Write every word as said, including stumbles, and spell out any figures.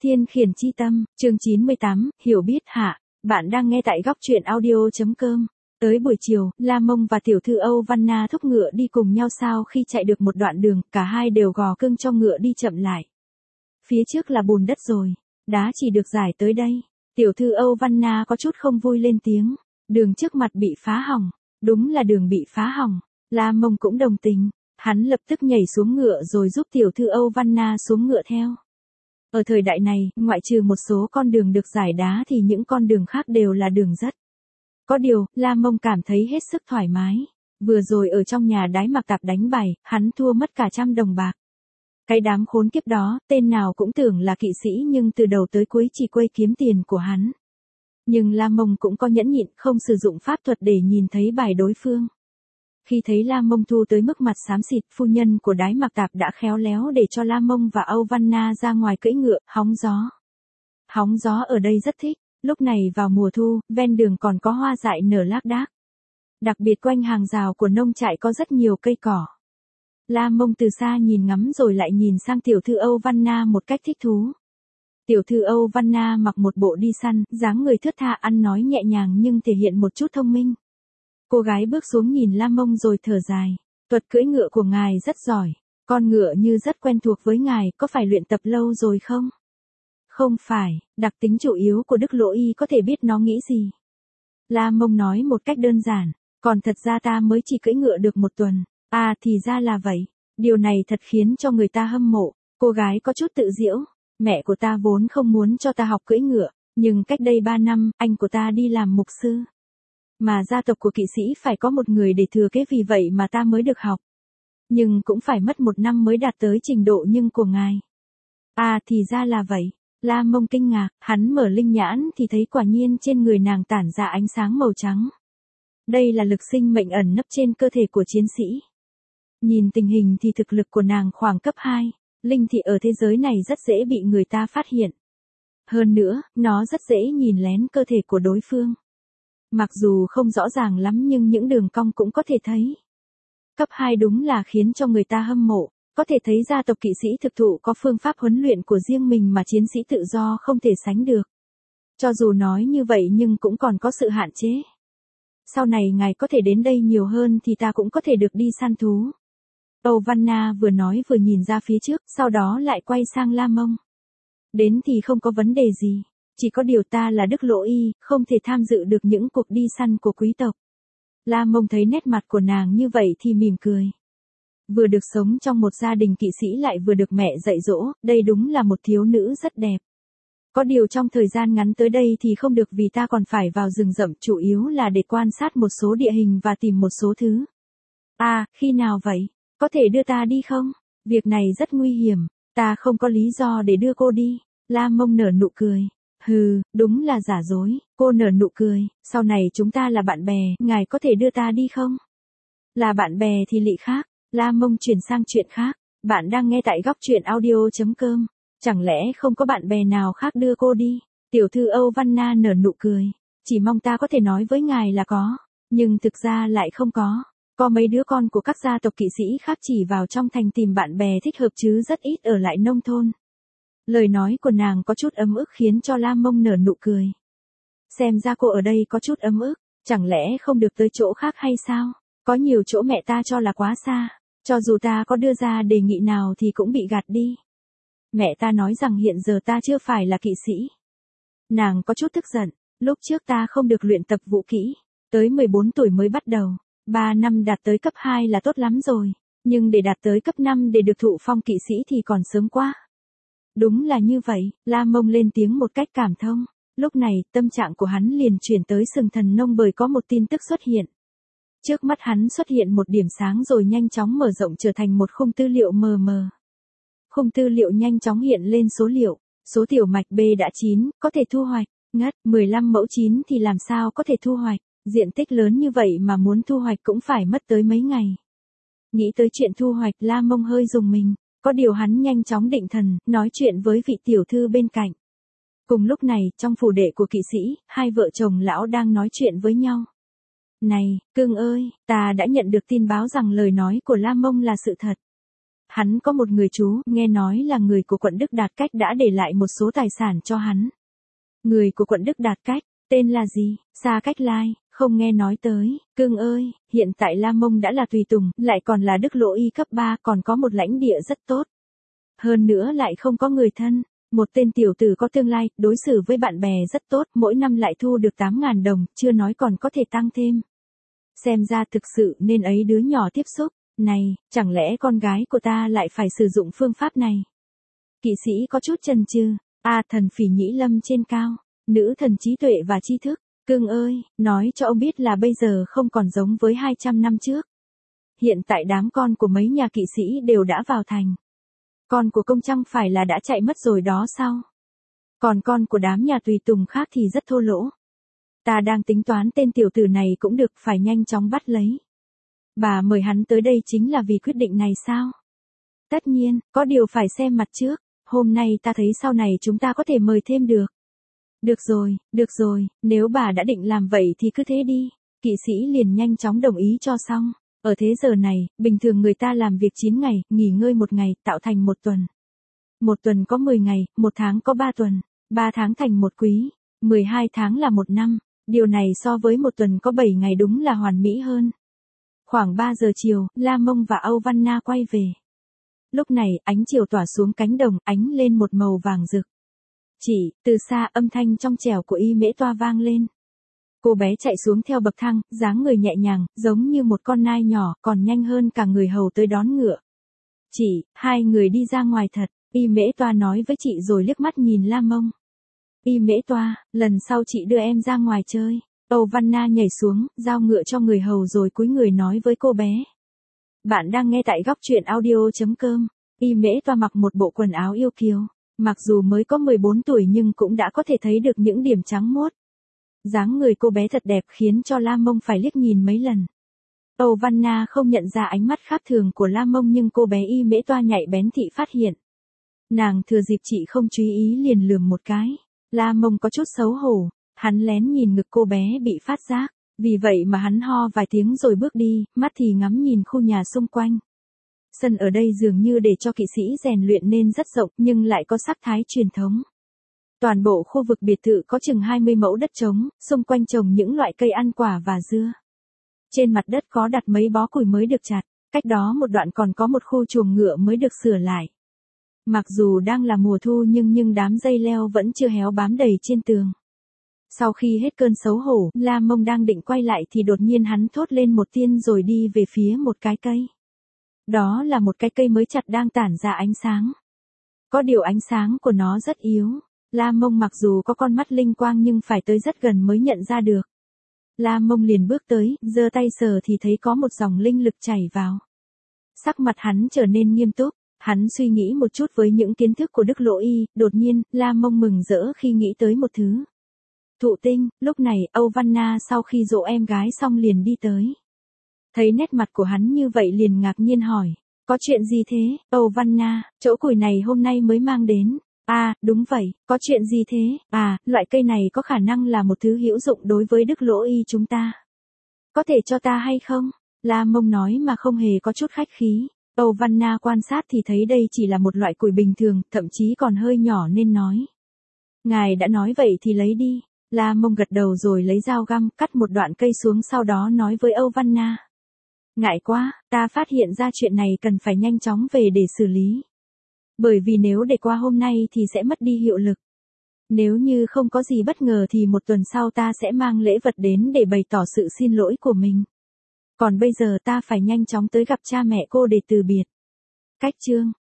Thiên khiển chi tâm, chương chín mươi tám, hiểu biết hạ. Bạn đang nghe tại góc truyện audio chấm com. Tới buổi chiều, La Mông và tiểu thư Âu Văn Na thúc ngựa đi cùng nhau sau khi chạy được một đoạn đường, cả hai đều gò cưng cho ngựa đi chậm lại. Phía trước là bùn đất rồi, đá chỉ được giải tới đây. Tiểu thư Âu Văn Na có chút không vui lên tiếng, đường trước mặt bị phá hỏng, đúng là đường bị phá hỏng. La Mông cũng đồng tình, hắn lập tức nhảy xuống ngựa rồi giúp tiểu thư Âu Văn Na xuống ngựa theo. Ở thời đại này, ngoại trừ một số con đường được giải đá thì những con đường khác đều là đường đất. Có điều, La Mông cảm thấy hết sức thoải mái. Vừa rồi ở trong nhà đái mặc tạp đánh bài, hắn thua mất cả trăm đồng bạc. Cái đám khốn kiếp đó, tên nào cũng tưởng là kỵ sĩ nhưng từ đầu tới cuối chỉ quây kiếm tiền của hắn. Nhưng La Mông cũng có nhẫn nhịn, không sử dụng pháp thuật để nhìn thấy bài đối phương. Khi thấy La Mông thu tới mức mặt xám xịt, phu nhân của đái mặc tạp đã khéo léo để cho La Mông và Âu Văn Na ra ngoài cưỡi ngựa, hóng gió. Hóng gió ở đây rất thích, lúc này vào mùa thu, ven đường còn có hoa dại nở lác đác. Đặc biệt quanh hàng rào của nông trại có rất nhiều cây cỏ. La Mông từ xa nhìn ngắm rồi lại nhìn sang tiểu thư Âu Văn Na một cách thích thú. Tiểu thư Âu Văn Na mặc một bộ đi săn, dáng người thướt tha, ăn nói nhẹ nhàng nhưng thể hiện một chút thông minh. Cô gái bước xuống nhìn La Mông rồi thở dài. Thuật cưỡi ngựa của ngài rất giỏi. Con ngựa như rất quen thuộc với ngài, có phải luyện tập lâu rồi không? Không phải, đặc tính chủ yếu của Đức Lỗ Y có thể biết nó nghĩ gì. La Mông nói một cách đơn giản. Còn thật ra ta mới chỉ cưỡi ngựa được một tuần. À thì ra là vậy. Điều này thật khiến cho người ta hâm mộ. Cô gái có chút tự giễu. Mẹ của ta vốn không muốn cho ta học cưỡi ngựa. Nhưng cách đây ba năm, anh của ta đi làm mục sư. Mà gia tộc của kỵ sĩ phải có một người để thừa kế, vì vậy mà ta mới được học. Nhưng cũng phải mất một năm mới đạt tới trình độ nhưng của ngài. À thì ra là vậy. La Mông kinh ngạc, hắn mở linh nhãn thì thấy quả nhiên trên người nàng tản ra ánh sáng màu trắng. Đây là lực sinh mệnh ẩn nấp trên cơ thể của chiến sĩ. Nhìn tình hình thì thực lực của nàng khoảng cấp hai, linh thị ở thế giới này rất dễ bị người ta phát hiện. Hơn nữa, nó rất dễ nhìn lén cơ thể của đối phương. Mặc dù không rõ ràng lắm nhưng những đường cong cũng có thể thấy. Cấp hai đúng là khiến cho người ta hâm mộ, có thể thấy gia tộc kỵ sĩ thực thụ có phương pháp huấn luyện của riêng mình mà chiến sĩ tự do không thể sánh được. Cho dù nói như vậy nhưng cũng còn có sự hạn chế. Sau này ngài có thể đến đây nhiều hơn thì ta cũng có thể được đi săn thú. Âu Văn Na vừa nói vừa nhìn ra phía trước, sau đó lại quay sang La Mông. Đến thì không có vấn đề gì. Chỉ có điều ta là Đức Lỗ Y, không thể tham dự được những cuộc đi săn của quý tộc. La Mông thấy nét mặt của nàng như vậy thì mỉm cười. Vừa được sống trong một gia đình kỵ sĩ lại vừa được mẹ dạy dỗ, đây đúng là một thiếu nữ rất đẹp. Có điều trong thời gian ngắn tới đây thì không được vì ta còn phải vào rừng rậm, chủ yếu là để quan sát một số địa hình và tìm một số thứ. À, khi nào vậy? Có thể đưa ta đi không? Việc này rất nguy hiểm, ta không có lý do để đưa cô đi. La Mông nở nụ cười. Hừ, đúng là giả dối, cô nở nụ cười, sau này chúng ta là bạn bè, ngài có thể đưa ta đi không? Là bạn bè thì lị khác. La Mông chuyển sang chuyện khác, bạn đang nghe tại góc truyện audio chấm com, chẳng lẽ không có bạn bè nào khác đưa cô đi? Tiểu thư Âu Văn Na nở nụ cười, chỉ mong ta có thể nói với ngài là có, nhưng thực ra lại không có. Có mấy đứa con của các gia tộc kỵ sĩ khác chỉ vào trong thành tìm bạn bè thích hợp chứ rất ít ở lại nông thôn. Lời nói của nàng có chút ấm ức khiến cho La Mông nở nụ cười. Xem ra cô ở đây có chút ấm ức, chẳng lẽ không được tới chỗ khác hay sao? Có nhiều chỗ mẹ ta cho là quá xa, cho dù ta có đưa ra đề nghị nào thì cũng bị gạt đi. Mẹ ta nói rằng hiện giờ ta chưa phải là kỵ sĩ. Nàng có chút tức giận, lúc trước ta không được luyện tập vũ kỹ, tới mười bốn tuổi mới bắt đầu, ba năm đạt tới cấp hai là tốt lắm rồi, nhưng để đạt tới cấp năm để được thụ phong kỵ sĩ thì còn sớm quá. Đúng là như vậy, La Mông lên tiếng một cách cảm thông. Lúc này, tâm trạng của hắn liền chuyển tới Sừng Thần Nông bởi có một tin tức xuất hiện. Trước mắt hắn xuất hiện một điểm sáng rồi nhanh chóng mở rộng trở thành một khung tư liệu mờ mờ. Khung tư liệu nhanh chóng hiện lên số liệu, số tiểu mạch B đã chín, có thể thu hoạch, ngất, mười lăm mẫu chín thì làm sao có thể thu hoạch, diện tích lớn như vậy mà muốn thu hoạch cũng phải mất tới mấy ngày. Nghĩ tới chuyện thu hoạch, La Mông hơi rùng mình. Có điều hắn nhanh chóng định thần, nói chuyện với vị tiểu thư bên cạnh. Cùng lúc này, trong phủ đệ của kỵ sĩ, hai vợ chồng lão đang nói chuyện với nhau. Này, cưng ơi, ta đã nhận được tin báo rằng lời nói của La Mông là sự thật. Hắn có một người chú, nghe nói là người của quận Đức Đạt Cách đã để lại một số tài sản cho hắn. Người của quận Đức Đạt Cách, tên là gì? Xa Cách Lai, không nghe nói tới. Cưng ơi, hiện tại La Mông đã là tùy tùng, lại còn là Đức Lỗ Y cấp ba, còn có một lãnh địa rất tốt. Hơn nữa lại không có người thân. Một tên tiểu tử có tương lai, đối xử với bạn bè rất tốt, mỗi năm lại thu được tám ngàn đồng, chưa nói còn có thể tăng thêm. Xem ra thực sự nên ấy đứa nhỏ tiếp xúc. Này, chẳng lẽ con gái của ta lại phải sử dụng phương pháp này? Kỵ sĩ có chút chần chừ. A thần Phỉ Nhĩ Lâm trên cao. Nữ thần trí tuệ và tri thức. Cưng ơi, nói cho ông biết là bây giờ không còn giống với hai trăm năm trước. Hiện tại đám con của mấy nhà kỵ sĩ đều đã vào thành. Con của công chẳng phải là đã chạy mất rồi đó sao? Còn con của đám nhà tùy tùng khác thì rất thô lỗ. Ta đang tính toán tên tiểu tử này cũng được, phải nhanh chóng bắt lấy. Bà mời hắn tới đây chính là vì quyết định này sao? Tất nhiên, có điều phải xem mặt trước. Hôm nay ta thấy sau này chúng ta có thể mời thêm được. Được rồi, được rồi, nếu bà đã định làm vậy thì cứ thế đi. Kỵ sĩ liền nhanh chóng đồng ý cho xong. Ở thế giờ này, bình thường người ta làm việc chín ngày, nghỉ ngơi một ngày, tạo thành một tuần. Một tuần có mười ngày, một tháng có ba tuần, ba tháng thành một quý, mười hai tháng là một năm. Điều này so với một tuần có bảy ngày đúng là hoàn mỹ hơn. Khoảng ba giờ chiều, La Mông và Âu Văn Na quay về. Lúc này, ánh chiều tỏa xuống cánh đồng, ánh lên một màu vàng rực. Chỉ, từ xa âm thanh trong trẻo của Y Mễ Toa vang lên. Cô bé chạy xuống theo bậc thang, dáng người nhẹ nhàng, giống như một con nai nhỏ, còn nhanh hơn cả người hầu tới đón ngựa. Chị, hai người đi ra ngoài thật, Y Mễ Toa nói với chị rồi liếc mắt nhìn La Mông. Y Mễ Toa, lần sau chị đưa em ra ngoài chơi. Âu Văn Na nhảy xuống, giao ngựa cho người hầu rồi cúi người nói với cô bé. Bạn đang nghe tại góc truyện audio chấm com. Y Mễ Toa mặc một bộ quần áo yêu kiều. Mặc dù mới có mười bốn tuổi nhưng cũng đã có thể thấy được những điểm trắng muốt. Dáng người cô bé thật đẹp khiến cho La Mông phải liếc nhìn mấy lần. Âu Văn Na không nhận ra ánh mắt khác thường của La Mông nhưng cô bé Y Mễ Toa nhạy bén thị phát hiện. Nàng thừa dịp chị không chú ý liền lườm một cái. La Mông có chút xấu hổ, hắn lén nhìn ngực cô bé bị phát giác, vì vậy mà hắn ho vài tiếng rồi bước đi, mắt thì ngắm nhìn khu nhà xung quanh. Sân ở đây dường như để cho kỵ sĩ rèn luyện nên rất rộng nhưng lại có sắc thái truyền thống. Toàn bộ khu vực biệt thự có chừng hai mươi mẫu đất trống, xung quanh trồng những loại cây ăn quả và dưa. Trên mặt đất có đặt mấy bó củi mới được chặt, cách đó một đoạn còn có một khu chuồng ngựa mới được sửa lại. Mặc dù đang là mùa thu nhưng nhưng đám dây leo vẫn chưa héo bám đầy trên tường. Sau khi hết cơn xấu hổ, La Mông đang định quay lại thì đột nhiên hắn thốt lên một tiếng rồi đi về phía một cái cây. Đó là một cái cây mới chặt đang tản ra ánh sáng. Có điều ánh sáng của nó rất yếu. La Mông mặc dù có con mắt linh quang nhưng phải tới rất gần mới nhận ra được. La Mông liền bước tới, giơ tay sờ thì thấy có một dòng linh lực chảy vào. Sắc mặt hắn trở nên nghiêm túc, hắn suy nghĩ một chút với những kiến thức của Đức Lỗ Y, đột nhiên, La Mông mừng rỡ khi nghĩ tới một thứ. Thụ tinh, lúc này, Âu Văn Na sau khi dỗ em gái xong liền đi tới. Thấy nét mặt của hắn như vậy liền ngạc nhiên hỏi, có chuyện gì thế, Âu Văn Na, chỗ củi này hôm nay mới mang đến. À, đúng vậy, có chuyện gì thế? À, loại cây này có khả năng là một thứ hữu dụng đối với Đức Lỗ Y chúng ta. Có thể cho ta hay không? La Mông nói mà không hề có chút khách khí. Âu Văn Na quan sát thì thấy đây chỉ là một loại củi bình thường, thậm chí còn hơi nhỏ nên nói. Ngài đã nói vậy thì lấy đi. La Mông gật đầu rồi lấy dao găm cắt một đoạn cây xuống sau đó nói với Âu Văn Na. Ngại quá, ta phát hiện ra chuyện này cần phải nhanh chóng về để xử lý. Bởi vì nếu để qua hôm nay thì sẽ mất đi hiệu lực. Nếu như không có gì bất ngờ thì một tuần sau ta sẽ mang lễ vật đến để bày tỏ sự xin lỗi của mình. Còn bây giờ ta phải nhanh chóng tới gặp cha mẹ cô để từ biệt. Cách chương